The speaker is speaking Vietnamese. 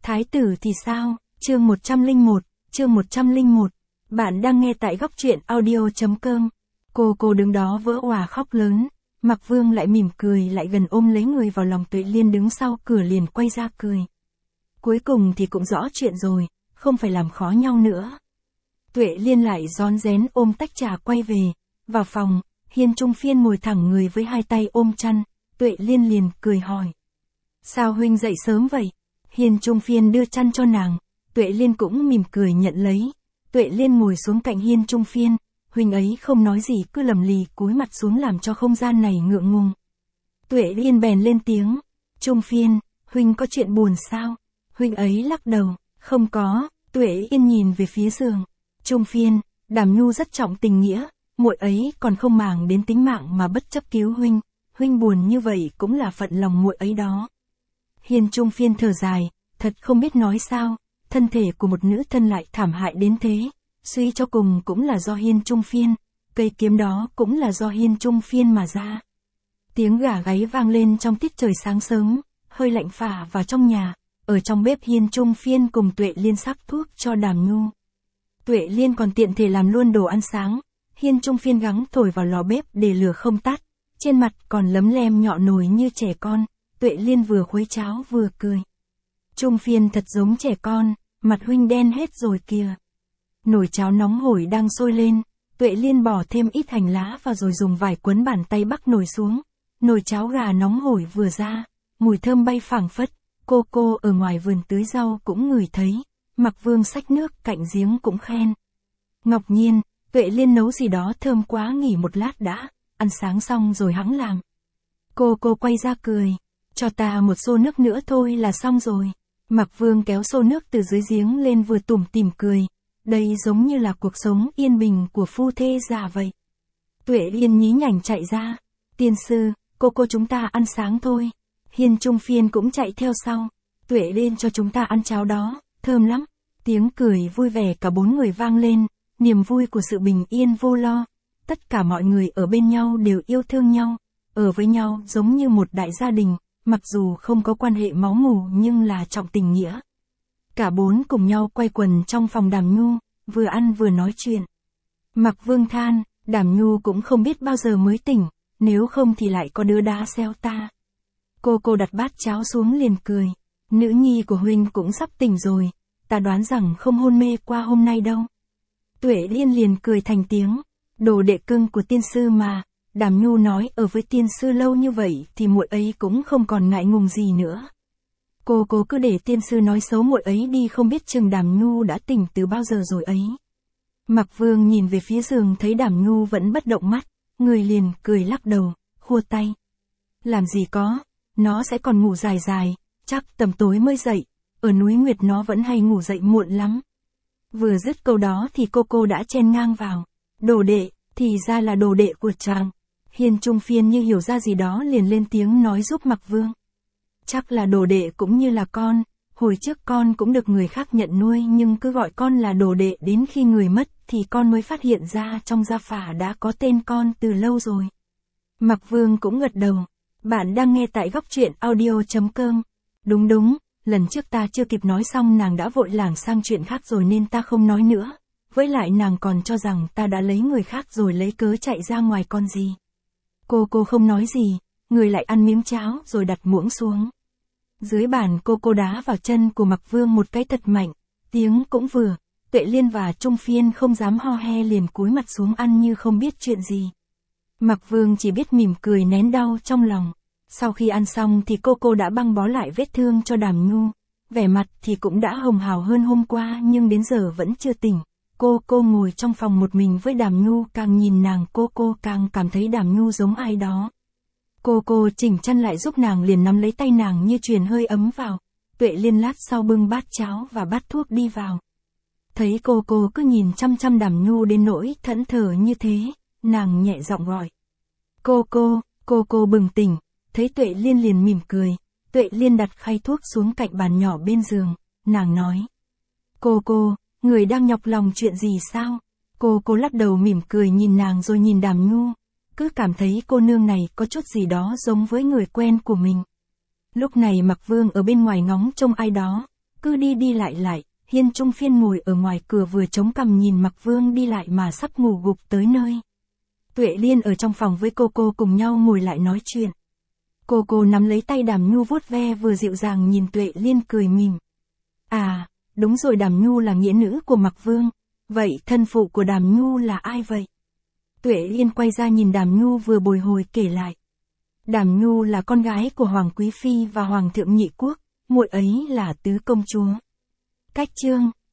Thái tử thì sao? Chương 101. Bạn đang nghe tại góc truyện audio.com. Cô đứng đó vỡ òa khóc lớn. Mạc Vương lại mỉm cười lại gần ôm lấy người vào lòng. Tuệ Liên đứng sau cửa liền quay ra cười. Cuối cùng thì cũng rõ chuyện rồi, không phải làm khó nhau nữa. Tuệ Liên lại rón rén ôm tách trà quay về. Vào phòng, Hiên Trung Phiên ngồi thẳng người với hai tay ôm chăn. Tuệ Liên liền cười hỏi. Sao huynh dậy sớm vậy? Hiên Trung Phiên đưa chăn cho nàng. Tuệ Liên cũng mỉm cười nhận lấy. Tuệ Liên ngồi xuống cạnh Hiên Trung Phiên. Huynh ấy không nói gì cứ lầm lì cúi mặt xuống làm cho không gian này ngượng ngùng. Tuệ Liên bèn lên tiếng. Trung Phiên, huynh có chuyện buồn sao? Huynh ấy lắc đầu. Không có. Tuệ Yên nhìn về phía giường. Trung Phiên, Đàm Nhu rất trọng tình nghĩa. Muội ấy còn không màng đến tính mạng mà bất chấp cứu huynh. Huynh buồn như vậy cũng là phận lòng muội ấy đó. Hiên Trung Phiên thở dài, thật không biết nói sao, thân thể của một nữ thân lại thảm hại đến thế, suy cho cùng cũng là do Hiên Trung Phiên, cây kiếm đó cũng là do Hiên Trung Phiên mà ra. Tiếng gà gáy vang lên trong tiết trời sáng sớm, hơi lạnh phả vào trong nhà, ở trong bếp Hiên Trung Phiên cùng Tuệ Liên sắc thuốc cho Đàm Nhu. Tuệ Liên còn tiện thể làm luôn đồ ăn sáng, Hiên Trung Phiên gắng thổi vào lò bếp để lửa không tắt, trên mặt còn lấm lem nhọ nồi như trẻ con. Tuệ Liên vừa khuấy cháo vừa cười. Trung Phiên thật giống trẻ con, mặt huynh đen hết rồi kìa. Nồi cháo nóng hổi đang sôi lên, Tuệ Liên bỏ thêm ít hành lá vào rồi dùng vải quấn bàn tay bắc nồi xuống. Nồi cháo gà nóng hổi vừa ra, mùi thơm bay phảng phất, cô ở ngoài vườn tưới rau cũng ngửi thấy, Mạc Vương xách nước cạnh giếng cũng khen. Ngọc Nhiên, Tuệ Liên nấu gì đó thơm quá nghỉ một lát đã, ăn sáng xong rồi hẵng làm. Cô quay ra cười. Cho ta một xô nước nữa thôi là xong rồi. Mạc Vương kéo xô nước từ dưới giếng lên vừa tủm tỉm cười. Đây giống như là cuộc sống yên bình của phu thê già vậy. Tuệ Liên nhí nhảnh chạy ra. Tiên sư, cô chúng ta ăn sáng thôi. Hiên Trung Phiên cũng chạy theo sau. Tuệ Liên cho chúng ta ăn cháo đó, thơm lắm. Tiếng cười vui vẻ cả bốn người vang lên. Niềm vui của sự bình yên vô lo. Tất cả mọi người ở bên nhau đều yêu thương nhau. Ở với nhau giống như một đại gia đình. Mặc dù không có quan hệ máu mủ nhưng là trọng tình nghĩa. Cả bốn cùng nhau quay quần trong phòng Đàm Nhu, vừa ăn vừa nói chuyện. Mạc Vương than, Đàm Nhu cũng không biết bao giờ mới tỉnh, nếu không thì lại có đứa đá xeo ta. Cô đặt bát cháo xuống liền cười. Nữ nhi của huynh cũng sắp tỉnh rồi, ta đoán rằng không hôn mê qua hôm nay đâu. Tuệ Liên liền cười thành tiếng, đồ đệ cưng của tiên sư mà. Đàm Nhu nói ở với tiên sư lâu như vậy thì muội ấy cũng không còn ngại ngùng gì nữa. Cô cứ để tiên sư nói xấu muội ấy đi, không biết chừng Đàm Nhu đã tỉnh từ bao giờ rồi ấy. Mạc Vương nhìn về phía giường thấy Đàm Nhu vẫn bất động mắt, người liền cười lắc đầu, khua tay. Làm gì có, nó sẽ còn ngủ dài, chắc tầm tối mới dậy, ở núi Nguyệt nó vẫn hay ngủ dậy muộn lắm. Vừa dứt câu đó thì cô đã chen ngang vào. Đồ đệ, thì ra là đồ đệ của chàng. Hiên Trung Phiên như hiểu ra gì đó liền lên tiếng nói giúp Mạc Vương. Chắc là đồ đệ cũng như là con, hồi trước con cũng được người khác nhận nuôi nhưng cứ gọi con là đồ đệ đến khi người mất thì con mới phát hiện ra trong gia phả đã có tên con từ lâu rồi. Mạc Vương cũng gật đầu. Bạn đang nghe tại góc truyện audio.com. Đúng, lần trước ta chưa kịp nói xong nàng đã vội lảng sang chuyện khác rồi nên ta không nói nữa. Với lại nàng còn cho rằng ta đã lấy người khác rồi lấy cớ chạy ra ngoài con gì. Cô không nói gì, người lại ăn miếng cháo rồi đặt muỗng xuống. Dưới bàn cô đá vào chân của Mạc Vương một cái thật mạnh, tiếng cũng vừa, Tuệ Liên và Trung Phiên không dám ho he liền cúi mặt xuống ăn như không biết chuyện gì. Mạc Vương chỉ biết mỉm cười nén đau trong lòng. Sau khi ăn xong thì cô đã băng bó lại vết thương cho Đàm Nhu, vẻ mặt thì cũng đã hồng hào hơn hôm qua nhưng đến giờ vẫn chưa tỉnh. Cô ngồi trong phòng một mình với Đàm Nhu, càng nhìn nàng cô càng cảm thấy Đàm Nhu giống ai đó. Cô chỉnh chân lại giúp nàng liền nắm lấy tay nàng như truyền hơi ấm vào. Tuệ Liên lát sau bưng bát cháo và bát thuốc đi vào. Thấy cô cứ nhìn chăm Đàm Nhu đến nỗi thẫn thờ như thế, nàng nhẹ giọng gọi. Cô bừng tỉnh, thấy Tuệ Liên liền mỉm cười. Tuệ Liên đặt khay thuốc xuống cạnh bàn nhỏ bên giường, nàng nói. Cô, người đang nhọc lòng chuyện gì sao? Cô lắc đầu mỉm cười nhìn nàng rồi nhìn Đàm Nhu, cứ cảm thấy cô nương này có chút gì đó giống với người quen của mình. Lúc này Mạc Vương ở bên ngoài ngóng trông ai đó, cứ đi đi lại, Hiên Trung Phiên ngồi ở ngoài cửa vừa chống cằm nhìn Mạc Vương đi lại mà sắp ngủ gục tới nơi. Tuệ Liên ở trong phòng với cô cùng nhau ngồi lại nói chuyện. Cô nắm lấy tay Đàm Nhu vuốt ve vừa dịu dàng nhìn Tuệ Liên cười mỉm. À, đúng rồi, Đàm Nhu là nghĩa nữ của Mạc Vương. Vậy thân phụ của Đàm Nhu là ai vậy? Tuệ Liên quay ra nhìn Đàm Nhu vừa bồi hồi kể lại. Đàm Nhu là con gái của Hoàng Quý Phi và Hoàng thượng Nhị Quốc, muội ấy là tứ công chúa. Cách chương